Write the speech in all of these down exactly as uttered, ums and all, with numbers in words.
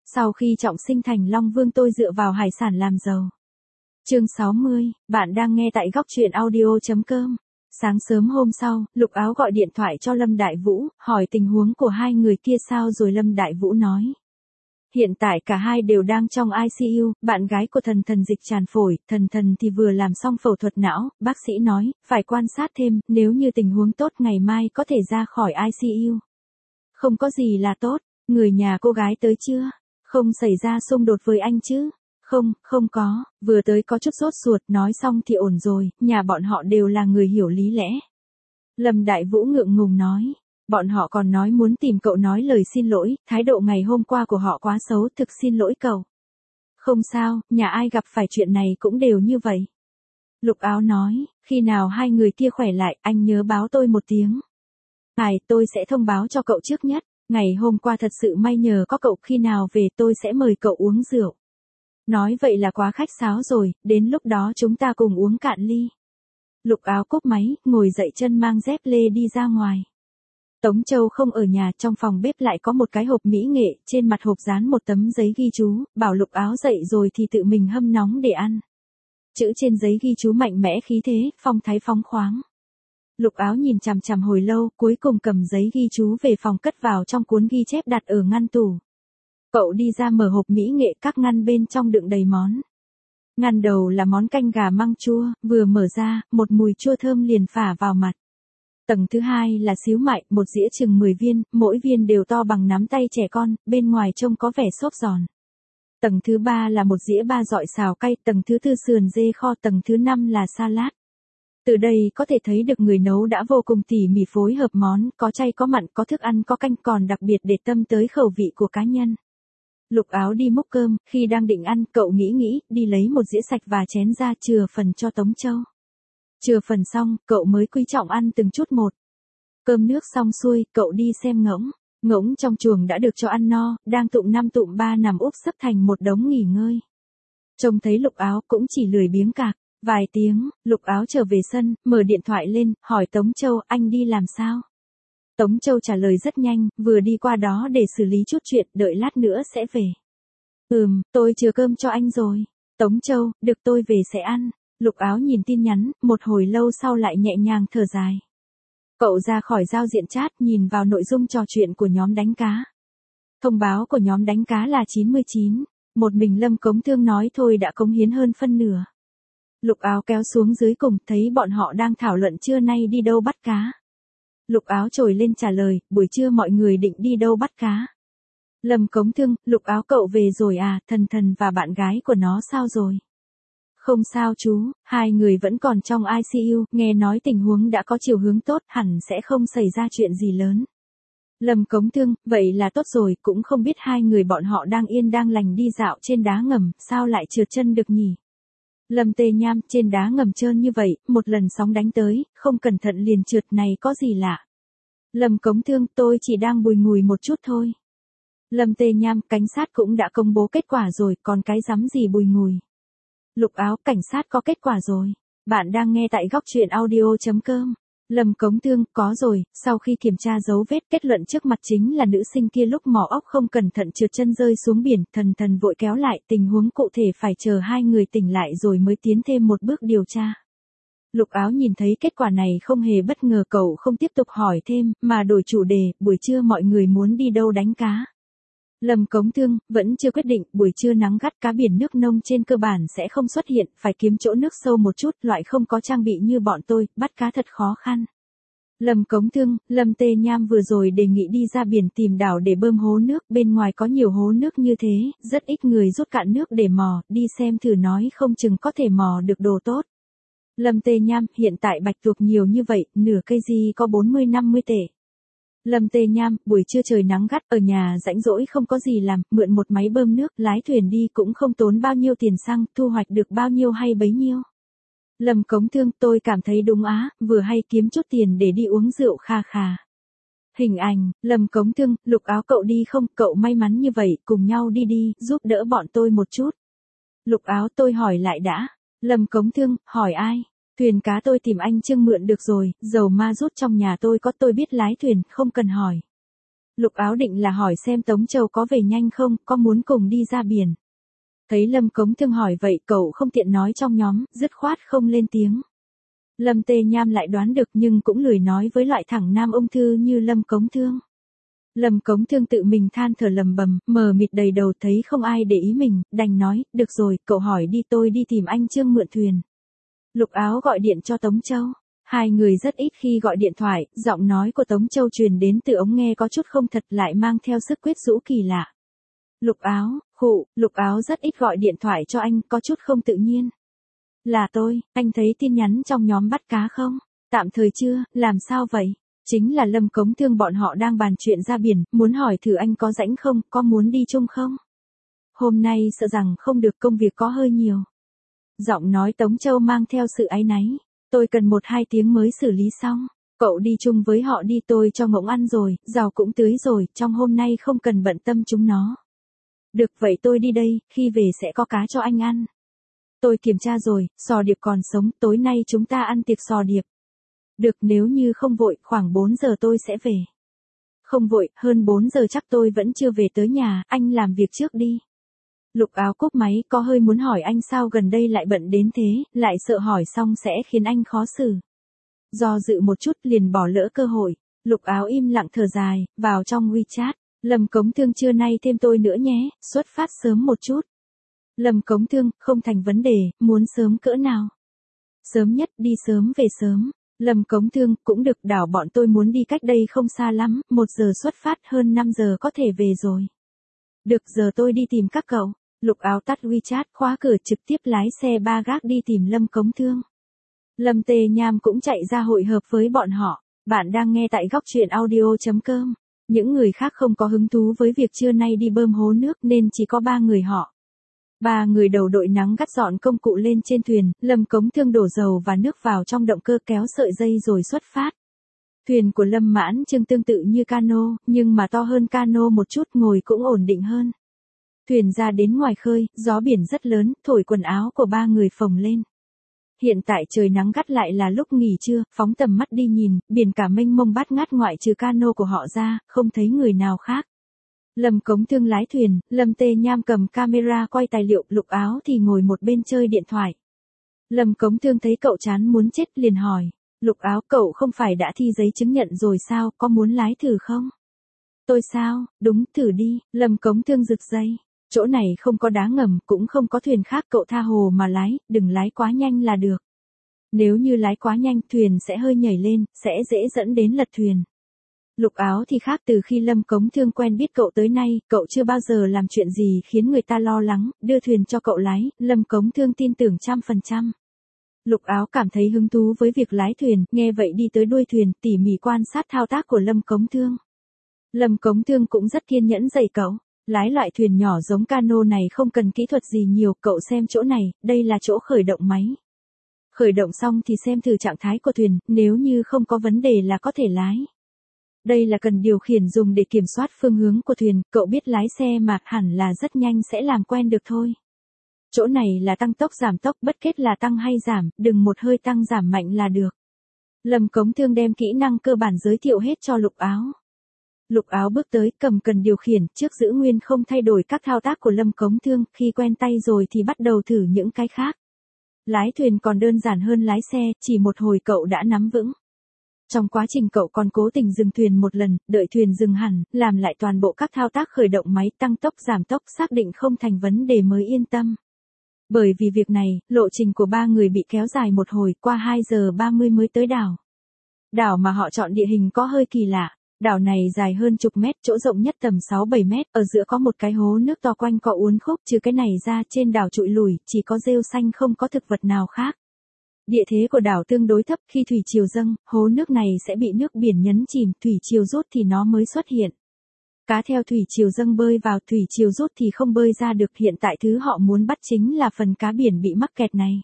Sau khi trọng sinh thành Long Vương tôi dựa vào hải sản làm giàu. Chương sáu mươi, bạn đang nghe tại góc truyện audio chấm com. Sáng sớm hôm sau, Lục Áo gọi điện thoại cho Lâm Đại Vũ, hỏi tình huống của hai người kia sao rồi Lâm Đại Vũ nói. Hiện tại cả hai đều đang trong i xê u, bạn gái của Thần Thần dịch tràn phổi, Thần Thần thì vừa làm xong phẫu thuật não, bác sĩ nói, phải quan sát thêm, nếu như tình huống tốt ngày mai có thể ra khỏi i xê u. Không có gì là tốt, người nhà cô gái tới chưa? Không xảy ra xung đột với anh chứ? Không, không có, vừa tới có chút sốt ruột, nói xong thì ổn rồi, nhà bọn họ đều là người hiểu lý lẽ. Lâm Đại Vũ ngượng ngùng nói. Bọn họ còn nói muốn tìm cậu nói lời xin lỗi, thái độ ngày hôm qua của họ quá xấu, thực xin lỗi cậu. Không sao, nhà ai gặp phải chuyện này cũng đều như vậy. Lục Áo nói, khi nào hai người kia khỏe lại, anh nhớ báo tôi một tiếng. Này, tôi sẽ thông báo cho cậu trước nhất, ngày hôm qua thật sự may nhờ có cậu, khi nào về tôi sẽ mời cậu uống rượu. Nói vậy là quá khách sáo rồi, đến lúc đó chúng ta cùng uống cạn ly. Lục Áo cúp máy, ngồi dậy chân mang dép lê đi ra ngoài. Tống Châu không ở nhà, trong phòng bếp lại có một cái hộp mỹ nghệ, trên mặt hộp dán một tấm giấy ghi chú, bảo Lục Áo dậy rồi thì tự mình hâm nóng để ăn. Chữ trên giấy ghi chú mạnh mẽ khí thế, phong thái phóng khoáng. Lục Áo nhìn chằm chằm hồi lâu, cuối cùng cầm giấy ghi chú về phòng cất vào trong cuốn ghi chép đặt ở ngăn tủ. Cậu đi ra mở hộp mỹ nghệ, các ngăn bên trong đựng đầy món. Ngăn đầu là món canh gà măng chua, vừa mở ra, một mùi chua thơm liền phả vào mặt. Tầng thứ hai là xíu mại, một dĩa chừng mười viên, mỗi viên đều to bằng nắm tay trẻ con, bên ngoài trông có vẻ xốp giòn. Tầng thứ ba là một dĩa ba dọi xào cay, tầng thứ tư sườn dê kho, tầng thứ năm là salad. Từ đây có thể thấy được người nấu đã vô cùng tỉ mỉ phối hợp món, có chay có mặn, có thức ăn có canh, còn đặc biệt để tâm tới khẩu vị của cá nhân. Lục Áo đi múc cơm, khi đang định ăn, cậu nghĩ nghĩ, đi lấy một dĩa sạch và chén ra chừa phần cho Tống Châu. Chừa phần xong, cậu mới quý trọng ăn từng chút một. Cơm nước xong xuôi, cậu đi xem ngỗng. Ngỗng trong chuồng đã được cho ăn no, đang tụm năm tụm ba nằm úp sấp thành một đống nghỉ ngơi. Trông thấy Lục Áo cũng chỉ lười biếng cạc. Vài tiếng, Lục Áo trở về sân, mở điện thoại lên, hỏi Tống Châu, anh đi làm sao? Tống Châu trả lời rất nhanh, vừa đi qua đó để xử lý chút chuyện, đợi lát nữa sẽ về. Ừm, tôi chừa cơm cho anh rồi. Tống Châu, được, tôi về sẽ ăn. Lục Áo nhìn tin nhắn, một hồi lâu sau lại nhẹ nhàng thở dài. Cậu ra khỏi giao diện chat, nhìn vào nội dung trò chuyện của nhóm đánh cá. Thông báo của nhóm đánh cá là chín mươi chín, một mình Lâm Cống Thương nói thôi đã cống hiến hơn phân nửa. Lục Áo kéo xuống dưới cùng, thấy bọn họ đang thảo luận trưa nay đi đâu bắt cá. Lục Áo trồi lên trả lời, buổi trưa mọi người định đi đâu bắt cá. Lâm Cống Thương, Lục Áo cậu về rồi à, Thần Thần và bạn gái của nó sao rồi? Không sao chú, hai người vẫn còn trong i xê u, nghe nói tình huống đã có chiều hướng tốt, hẳn sẽ không xảy ra chuyện gì lớn. Lâm Cống Thương, vậy là tốt rồi, cũng không biết hai người bọn họ đang yên đang lành đi dạo trên đá ngầm, sao lại trượt chân được nhỉ? Lâm Tê Nham, trên đá ngầm trơn như vậy, một lần sóng đánh tới, không cẩn thận liền trượt này có gì lạ. Lâm Cống Thương, tôi chỉ đang bùi ngùi một chút thôi. Lâm Tê Nham, cảnh sát cũng đã công bố kết quả rồi, còn cái rắm gì bùi ngùi. Lục Áo, cảnh sát có kết quả rồi. Bạn đang nghe tại góc truyện audio chấm com. Lâm Cống Thương, có rồi, sau khi kiểm tra dấu vết, kết luận trước mặt chính là nữ sinh kia lúc mò ốc không cẩn thận trượt chân rơi xuống biển, Thần Thần vội kéo lại, tình huống cụ thể phải chờ hai người tỉnh lại rồi mới tiến thêm một bước điều tra. Lục Áo nhìn thấy kết quả này không hề bất ngờ, cậu không tiếp tục hỏi thêm, mà đổi chủ đề, buổi trưa mọi người muốn đi đâu đánh cá. Lâm Cống Thương, vẫn chưa quyết định, buổi trưa nắng gắt, cá biển nước nông trên cơ bản sẽ không xuất hiện, phải kiếm chỗ nước sâu một chút, loại không có trang bị như bọn tôi, bắt cá thật khó khăn. Lâm Cống Thương, Lâm Tê Nham vừa rồi đề nghị đi ra biển tìm đảo để bơm hố nước, bên ngoài có nhiều hố nước như thế, rất ít người rút cạn nước để mò, đi xem thử nói không chừng có thể mò được đồ tốt. Lâm Tê Nham, hiện tại bạch tuộc nhiều như vậy, nửa cây gì có bốn mươi năm mươi tệ. Lâm Tê Nham, buổi trưa trời nắng gắt, ở nhà rãnh rỗi không có gì làm, mượn một máy bơm nước, lái thuyền đi cũng không tốn bao nhiêu tiền xăng, thu hoạch được bao nhiêu hay bấy nhiêu. Lâm Cống Thương, tôi cảm thấy đúng á, vừa hay kiếm chút tiền để đi uống rượu kha khà. Hình ảnh, Lâm Cống Thương, Lục Áo cậu đi không, cậu may mắn như vậy, cùng nhau đi đi, giúp đỡ bọn tôi một chút. Lục Áo, tôi hỏi lại đã. Lâm Cống Thương, hỏi ai? Thuyền cá tôi tìm anh Trương mượn được rồi, dầu ma rút trong nhà tôi có, tôi biết lái thuyền, không cần hỏi. Lục Áo định là hỏi xem Tống Châu có về nhanh không, có muốn cùng đi ra biển. Thấy Lâm Cống Thương hỏi vậy cậu không tiện nói trong nhóm, dứt khoát không lên tiếng. Lâm Tê Nham lại đoán được nhưng cũng lười nói với loại thẳng nam ung thư như Lâm Cống Thương. Lâm Cống Thương tự mình than thở lầm bầm, mờ mịt đầy đầu thấy không ai để ý mình, đành nói, được rồi, cậu hỏi đi tôi đi tìm anh Trương mượn thuyền. Lục Áo gọi điện cho Tống Châu. Hai người rất ít khi gọi điện thoại, giọng nói của Tống Châu truyền đến từ ống nghe có chút không thật lại mang theo sức quyến rũ kỳ lạ. Lục Áo, khụ, Lục Áo rất ít gọi điện thoại cho anh, có chút không tự nhiên. Là tôi, anh thấy tin nhắn trong nhóm bắt cá không? Tạm thời chưa, làm sao vậy? Chính là Lâm Cống Thương bọn họ đang bàn chuyện ra biển, muốn hỏi thử anh có rảnh không, có muốn đi chung không? Hôm nay sợ rằng không được, công việc có hơi nhiều. Giọng nói Tống Châu mang theo sự áy náy. Tôi cần một hai tiếng mới xử lý xong. Cậu đi chung với họ đi, tôi cho ngỗng ăn rồi, rau cũng tưới rồi, trong hôm nay không cần bận tâm chúng nó. Được vậy tôi đi đây, khi về sẽ có cá cho anh ăn. Tôi kiểm tra rồi, sò điệp còn sống, tối nay chúng ta ăn tiệc sò điệp. Được, nếu như không vội, khoảng bốn giờ tôi sẽ về. Không vội, hơn bốn giờ chắc tôi vẫn chưa về tới nhà, anh làm việc trước đi. Lục Áo cúp máy, có hơi muốn hỏi anh sao gần đây lại bận đến thế, lại sợ hỏi xong sẽ khiến anh khó xử. Do dự một chút liền bỏ lỡ cơ hội, Lục Áo im lặng thở dài, vào trong WeChat, Lâm Cống Thương trưa nay thêm tôi nữa nhé, xuất phát sớm một chút. Lâm Cống Thương, không thành vấn đề, muốn sớm cỡ nào? Sớm nhất, đi sớm về sớm. Lâm Cống Thương, cũng được, đảo bọn tôi muốn đi cách đây không xa lắm, một giờ xuất phát, hơn năm giờ có thể về rồi. Được, giờ tôi đi tìm các cậu. Lục Áo tắt WeChat, khóa cửa, trực tiếp lái xe ba gác đi tìm Lâm Cống Thương. Lâm Tê Nham cũng chạy ra hội hợp với bọn họ. Bạn đang nghe tại góc truyện audio chấm com. Những người khác không có hứng thú với việc trưa nay đi bơm hố nước nên chỉ có ba người họ. Ba người đầu đội nắng gắt dọn công cụ lên trên thuyền, Lâm Cống Thương đổ dầu và nước vào trong động cơ kéo sợi dây rồi xuất phát. Thuyền của Lâm Mãn Trương tương tự như cano, nhưng mà to hơn cano một chút, ngồi cũng ổn định hơn. Thuyền ra đến ngoài khơi, gió biển rất lớn, thổi quần áo của ba người phồng lên. Hiện tại trời nắng gắt lại là lúc nghỉ trưa, phóng tầm mắt đi nhìn, biển cả mênh mông bát ngát ngoại trừ cano của họ ra, không thấy người nào khác. Lâm Cống Thương lái thuyền, Lâm Tê Nham cầm camera quay tài liệu, Lục Áo thì ngồi một bên chơi điện thoại. Lâm Cống Thương thấy cậu chán muốn chết liền hỏi, Lục Áo, cậu không phải đã thi giấy chứng nhận rồi sao, có muốn lái thử không? Tôi sao, đúng, thử đi. Lâm Cống Thương giật dây. Chỗ này không có đá ngầm, cũng không có thuyền khác, cậu tha hồ mà lái, đừng lái quá nhanh là được. Nếu như lái quá nhanh, thuyền sẽ hơi nhảy lên, sẽ dễ dẫn đến lật thuyền. Lục Áo thì khác, từ khi Lâm Cống Thương quen biết cậu tới nay, cậu chưa bao giờ làm chuyện gì khiến người ta lo lắng, đưa thuyền cho cậu lái, Lâm Cống Thương tin tưởng trăm phần trăm. Lục Áo cảm thấy hứng thú với việc lái thuyền, nghe vậy đi tới đuôi thuyền, tỉ mỉ quan sát thao tác của Lâm Cống Thương. Lâm Cống Thương cũng rất kiên nhẫn dạy cậu. Lái loại thuyền nhỏ giống cano này không cần kỹ thuật gì nhiều, cậu xem chỗ này, đây là chỗ khởi động máy. Khởi động xong thì xem thử trạng thái của thuyền, nếu như không có vấn đề là có thể lái. Đây là cần điều khiển dùng để kiểm soát phương hướng của thuyền, cậu biết lái xe mà, hẳn là rất nhanh sẽ làm quen được thôi. Chỗ này là tăng tốc giảm tốc, bất kể là tăng hay giảm, đừng một hơi tăng giảm mạnh là được. Lâm Cống Thương đem kỹ năng cơ bản giới thiệu hết cho Lục Áo. Lục Áo bước tới, cầm cần điều khiển, trước giữ nguyên không thay đổi các thao tác của Lâm Cống Thương, khi quen tay rồi thì bắt đầu thử những cái khác. Lái thuyền còn đơn giản hơn lái xe, chỉ một hồi cậu đã nắm vững. Trong quá trình cậu còn cố tình dừng thuyền một lần, đợi thuyền dừng hẳn, làm lại toàn bộ các thao tác khởi động máy, tăng tốc giảm tốc, xác định không thành vấn đề mới yên tâm. Bởi vì việc này, lộ trình của ba người bị kéo dài một hồi, qua hai giờ ba mươi mới tới đảo. Đảo mà họ chọn địa hình có hơi kỳ lạ. Đảo này dài hơn chục mét, chỗ rộng nhất tầm sáu bảy mét, ở giữa có một cái hố nước to quanh co uốn khúc, trừ cái này ra trên đảo trụi lủi, chỉ có rêu xanh không có thực vật nào khác. Địa thế của đảo tương đối thấp, khi thủy triều dâng, hố nước này sẽ bị nước biển nhấn chìm, thủy triều rút thì nó mới xuất hiện. Cá theo thủy triều dâng bơi vào, thủy triều rút thì không bơi ra được, hiện tại thứ họ muốn bắt chính là phần cá biển bị mắc kẹt này.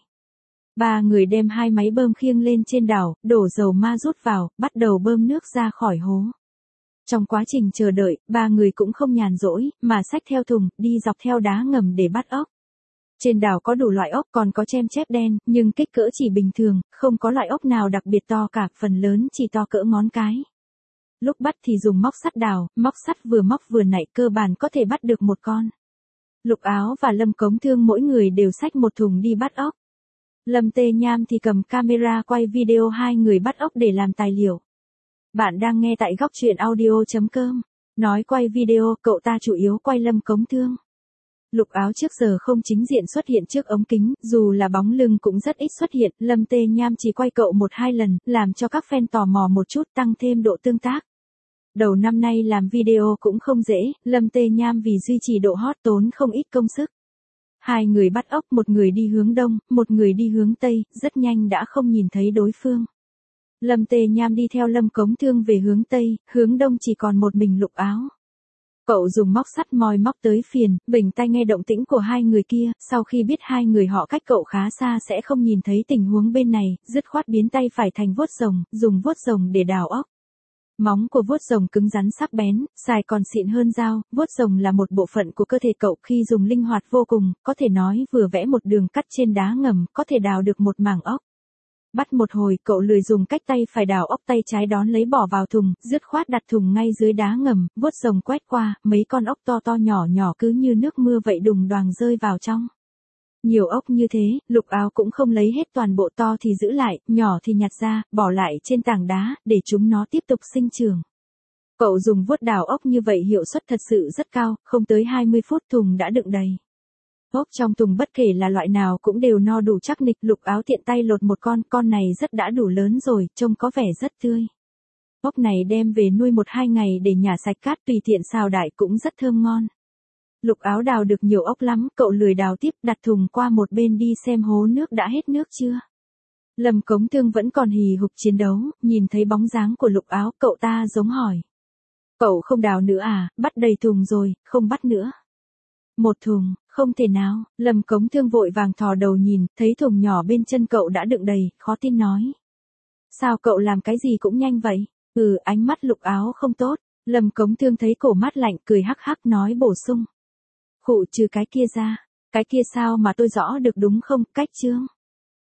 Ba người đem hai máy bơm khiêng lên trên đảo, đổ dầu ma rút vào, bắt đầu bơm nước ra khỏi hố. Trong quá trình chờ đợi, ba người cũng không nhàn rỗi, mà xách theo thùng, đi dọc theo đá ngầm để bắt ốc. Trên đảo có đủ loại ốc, còn có chem chép đen, nhưng kích cỡ chỉ bình thường, không có loại ốc nào đặc biệt to cả, phần lớn chỉ to cỡ ngón cái. lúc bắt thì dùng móc sắt đào, móc sắt vừa móc vừa nạy cơ bản có thể bắt được một con. Lục Áo và Lâm Cống Thương mỗi người đều xách một thùng đi bắt ốc. Lâm Tê Nham thì cầm camera quay video hai người bắt ốc để làm tài liệu. Bạn đang nghe tại góc truyện audio chấm com. Nói quay video, cậu ta chủ yếu quay Lâm Cống Thương. Lục Áo trước giờ không chính diện xuất hiện trước ống kính, dù là bóng lưng cũng rất ít xuất hiện, Lâm Tê Nham chỉ quay cậu một hai lần, làm cho các fan tò mò một chút, tăng thêm độ tương tác. Đầu năm nay làm video cũng không dễ, Lâm Tê Nham vì duy trì độ hot tốn không ít công sức. Hai người bắt ốc, một người đi hướng đông, một người đi hướng tây, rất nhanh đã không nhìn thấy đối phương. Lâm Tê Nham đi theo Lâm Cống Thương về hướng tây, hướng đông chỉ còn một mình Lục Áo. Cậu dùng móc sắt moi móc tới phiền, bình tai nghe động tĩnh của hai người kia, sau khi biết hai người họ cách cậu khá xa sẽ không nhìn thấy tình huống bên này, dứt khoát biến tay phải thành vuốt rồng, dùng vuốt rồng để đào ốc. Móng của vuốt rồng cứng rắn sắc bén, xài còn xịn hơn dao, vuốt rồng là một bộ phận của cơ thể cậu khi dùng linh hoạt vô cùng, có thể nói vừa vẽ một đường cắt trên đá ngầm, có thể đào được một mảng ốc. Bắt một hồi, cậu lười dùng cách tay phải đào ốc, tay trái đón lấy bỏ vào thùng, dứt khoát đặt thùng ngay dưới đá ngầm, vuốt rồng quét qua, mấy con ốc to to nhỏ nhỏ cứ như nước mưa vậy đùng đoàng rơi vào trong. Nhiều ốc như thế, Lục Áo cũng không lấy hết toàn bộ, to thì giữ lại, nhỏ thì nhặt ra, bỏ lại trên tảng đá, để chúng nó tiếp tục sinh trưởng. Cậu dùng vuốt đào ốc như vậy hiệu suất thật sự rất cao, không tới hai mươi phút thùng đã đựng đầy. Ốc trong thùng bất kể là loại nào cũng đều no đủ chắc nịch, Lục Áo tiện tay lột một con, con này rất đã đủ lớn rồi, trông có vẻ rất tươi. Ốc này đem về nuôi một hai ngày để nhả sạch cát, tùy tiện xào đại cũng rất thơm ngon. Lục Áo đào được nhiều ốc lắm, cậu lười đào tiếp, đặt thùng qua một bên đi xem hố nước đã hết nước chưa. Lâm Cống Thương vẫn còn hì hục chiến đấu, nhìn thấy bóng dáng của Lục Áo, cậu ta giống hỏi. Cậu không đào nữa à, bắt đầy thùng rồi, không bắt nữa. Một thùng, không thể nào, Lâm Cống Thương vội vàng thò đầu nhìn, thấy thùng nhỏ bên chân cậu đã đựng đầy, khó tin nói. Sao cậu làm cái gì cũng nhanh vậy? Ừ, ánh mắt Lục Áo không tốt. Lâm Cống Thương thấy cổ mát lạnh, cười hắc hắc nói bổ sung. Khụ, trừ cái kia ra, cái kia sao mà tôi rõ được đúng không, cách chương.